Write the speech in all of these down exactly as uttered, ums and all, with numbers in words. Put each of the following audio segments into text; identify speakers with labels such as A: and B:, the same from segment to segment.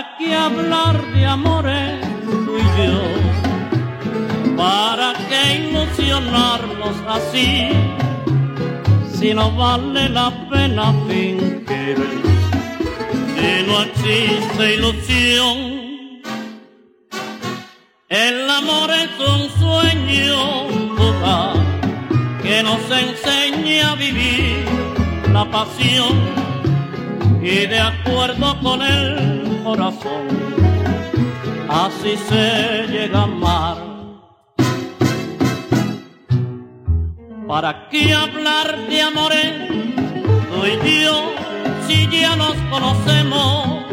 A: ¿Para qué hablar de amores tú y yo? ¿Para qué ilusionarnos así? Si no vale la pena fingir, si no existe ilusión. El amor es un sueño fugaz que nos enseña a vivir la pasión, y de acuerdo con el corazón, así se llega a amar. ¿Para qué hablar de amores tú y yo si ya nos conocemos?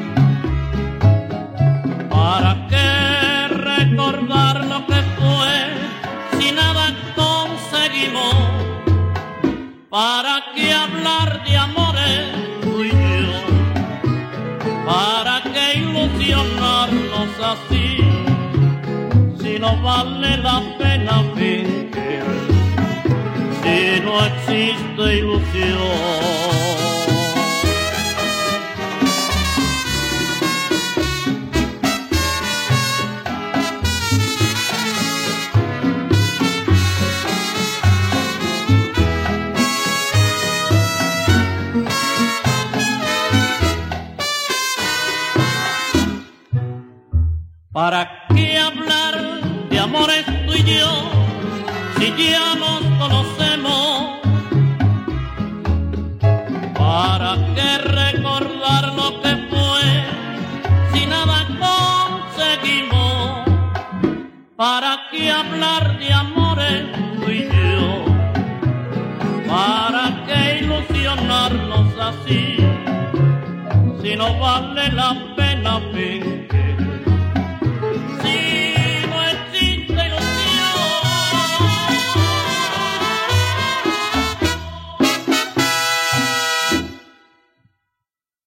A: ¿Para qué recordar lo que fue si nada conseguimos? ¿Para qué hablar de amores tú y yo? ¿Para qué ilusionarnos así si no vale la pena fingir, si no existe ilusión? ¿Para qué hablar de amores tú y yo si ya nos conocemos? ¿Para qué recordar lo que fue si nada conseguimos? ¿Para qué hablar de amores tú y yo? ¿Para qué ilusionarnos así si no vale la pena fingir,